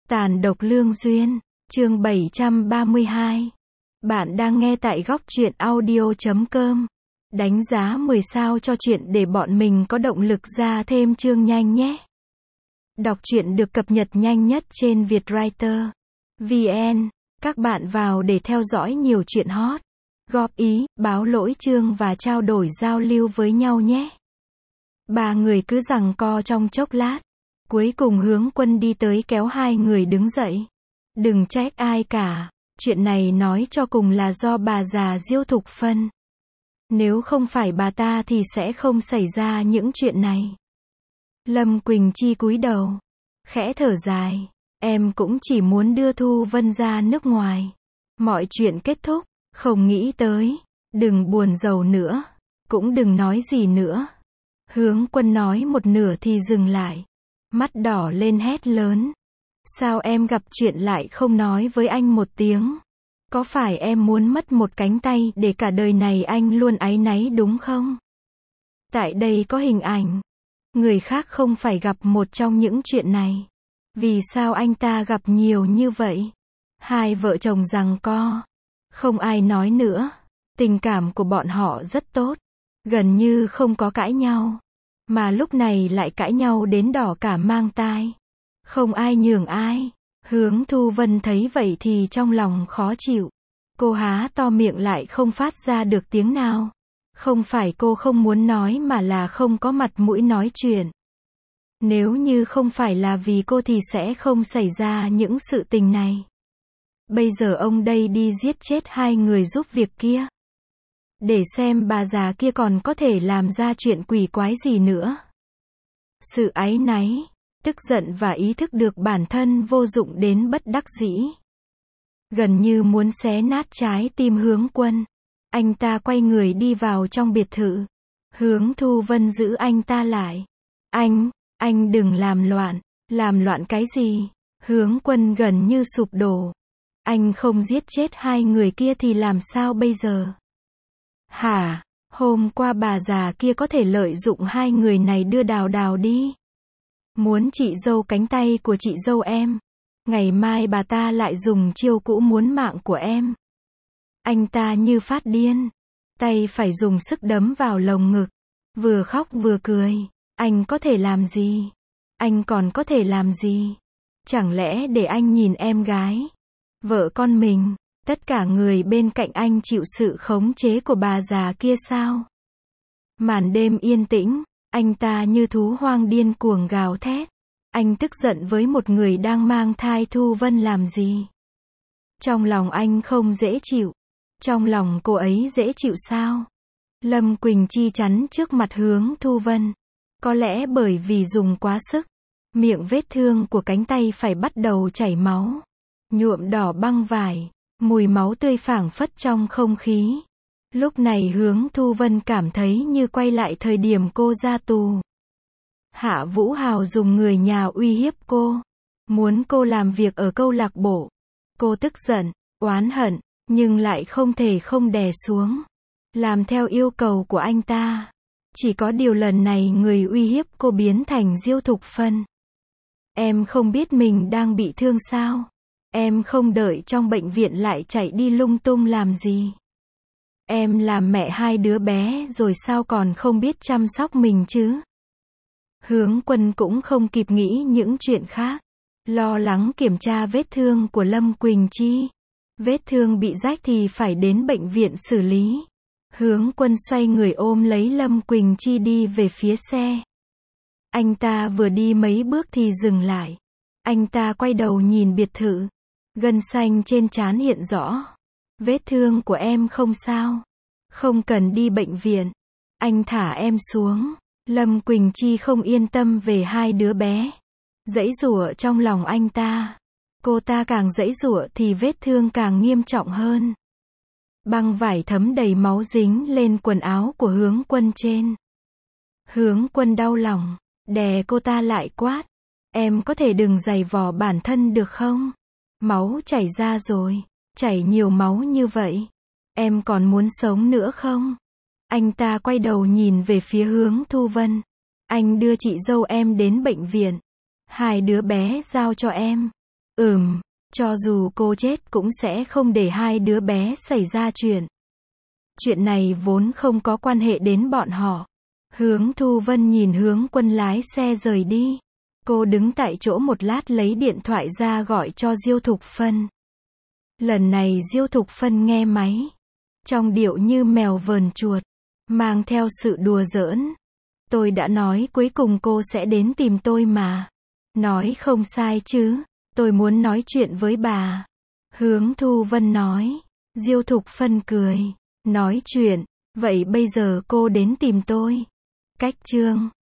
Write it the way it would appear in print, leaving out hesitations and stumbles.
Tàn độc lương duyên, chương 732. Bạn đang nghe tại góc truyện audio.com. Đánh giá 10 sao cho truyện để bọn mình có động lực ra thêm chương nhanh nhé. Đọc truyện được cập nhật nhanh nhất trên Vietwriter VN. Các bạn vào để theo dõi nhiều truyện hot, góp ý, báo lỗi chương và trao đổi giao lưu với nhau nhé. Ba người cứ giằng co trong chốc lát. Cuối cùng Hướng Quân đi tới kéo hai người đứng dậy. Đừng trách ai cả, chuyện này nói cho cùng là do bà già Diêu Thục Phân. Nếu không phải bà ta thì sẽ không xảy ra những chuyện này. Lâm Quỳnh Chi cúi đầu, khẽ thở dài. Em cũng chỉ muốn đưa Thu Vân ra nước ngoài. Mọi chuyện kết thúc, không nghĩ tới. Đừng buồn rầu nữa, cũng đừng nói gì nữa. Hướng Quân nói một nửa thì dừng lại. Mắt đỏ lên hét lớn. Sao em gặp chuyện lại không nói với anh một tiếng? Có phải em muốn mất một cánh tay để cả đời này anh luôn áy náy đúng không? Tại đây có hình ảnh. Người khác không phải gặp một trong những chuyện này. Vì sao anh ta gặp nhiều như vậy? Hai vợ chồng giằng co. Không ai nói nữa. Tình cảm của bọn họ rất tốt. Gần như không có cãi nhau. Mà lúc này lại cãi nhau đến đỏ cả mang tai. Không ai nhường ai. Hướng Thu Vân thấy vậy thì trong lòng khó chịu. Cô há to miệng lại không phát ra được tiếng nào. Không phải cô không muốn nói mà là không có mặt mũi nói chuyện. Nếu như không phải là vì cô thì sẽ không xảy ra những sự tình này. Bây giờ ông đây đi giết chết hai người giúp việc kia. Để xem bà già kia còn có thể làm ra chuyện quỷ quái gì nữa. Sự áy náy, tức giận và ý thức được bản thân vô dụng đến bất đắc dĩ. Gần như muốn xé nát trái tim Hướng Quân. Anh ta quay người đi vào trong biệt thự. Hướng Thu Vân giữ anh ta lại. Anh đừng làm loạn. Làm loạn cái gì? Hướng Quân gần như sụp đổ. Anh không giết chết hai người kia thì làm sao bây giờ? Hả? Hôm qua bà già kia có thể lợi dụng hai người này đưa Đào đi. Muốn chị dâu cánh tay của chị dâu em. Ngày mai bà ta lại dùng chiêu cũ muốn mạng của em. Anh ta như phát điên. Tay phải dùng sức đấm vào lồng ngực. Vừa khóc vừa cười. Anh có thể làm gì? Anh còn có thể làm gì? Chẳng lẽ để anh nhìn em gái, vợ con mình, tất cả người bên cạnh anh chịu sự khống chế của bà già kia sao? Màn đêm yên tĩnh, anh ta như thú hoang điên cuồng gào thét. Anh tức giận với một người đang mang thai Thu Vân làm gì? Trong lòng anh không dễ chịu. Trong lòng cô ấy dễ chịu sao? Lâm Quỳnh Chi chắn trước mặt Hướng Thu Vân. Có lẽ bởi vì dùng quá sức, miệng vết thương của cánh tay phải bắt đầu chảy máu. Nhuộm đỏ băng vải, mùi máu tươi phảng phất trong không khí. Lúc này Hướng Thu Vân cảm thấy như quay lại thời điểm cô ra tù. Hạ Vũ Hào dùng người nhà uy hiếp cô, muốn cô làm việc ở câu lạc bộ. Cô tức giận, oán hận, nhưng lại không thể không đè xuống. Làm theo yêu cầu của anh ta. Chỉ có điều lần này người uy hiếp cô biến thành Diêu Thục Phân. Em không biết mình đang bị thương sao? Em không đợi trong bệnh viện lại chạy đi lung tung làm gì? Em làm mẹ hai đứa bé rồi sao còn không biết chăm sóc mình chứ? Hướng Quân cũng không kịp nghĩ những chuyện khác. Lo lắng kiểm tra vết thương của Lâm Quỳnh Chi. Vết thương bị rách thì phải đến bệnh viện xử lý. Hướng Quân xoay người ôm lấy Lâm Quỳnh Chi đi về phía xe. Anh ta vừa đi mấy bước thì dừng lại. Anh ta quay đầu nhìn biệt thự. Gân xanh trên trán hiện rõ. Vết thương của em không sao. Không cần đi bệnh viện. Anh thả em xuống. Lâm Quỳnh Chi không yên tâm về hai đứa bé. Giãy giụa trong lòng anh ta. Cô ta càng giãy giụa thì vết thương càng nghiêm trọng hơn. Băng vải thấm đầy máu dính lên quần áo của Hướng Quân trên. Hướng Quân đau lòng, đè cô ta lại quát. Em có thể đừng giày vò bản thân được không? Máu chảy ra rồi, chảy nhiều máu như vậy. Em còn muốn sống nữa không? Anh ta quay đầu nhìn về phía Hướng Thu Vân. Anh đưa chị dâu em đến bệnh viện. Hai đứa bé giao cho em. Cho dù cô chết cũng sẽ không để hai đứa bé xảy ra chuyện. Chuyện này vốn không có quan hệ đến bọn họ. Hướng Thu Vân nhìn Hướng Quân lái xe rời đi. Cô đứng tại chỗ một lát lấy điện thoại ra gọi cho Diêu Thục Phân. Lần này Diêu Thục Phân nghe máy. Trong điệu như mèo vờn chuột. Mang theo sự đùa giỡn. Tôi đã nói cuối cùng cô sẽ đến tìm tôi mà. Nói không sai chứ. Tôi muốn nói chuyện với bà. Hướng Thu Vân nói. Diêu Thục Phân cười. Nói chuyện. Vậy bây giờ cô đến tìm tôi. Cách chương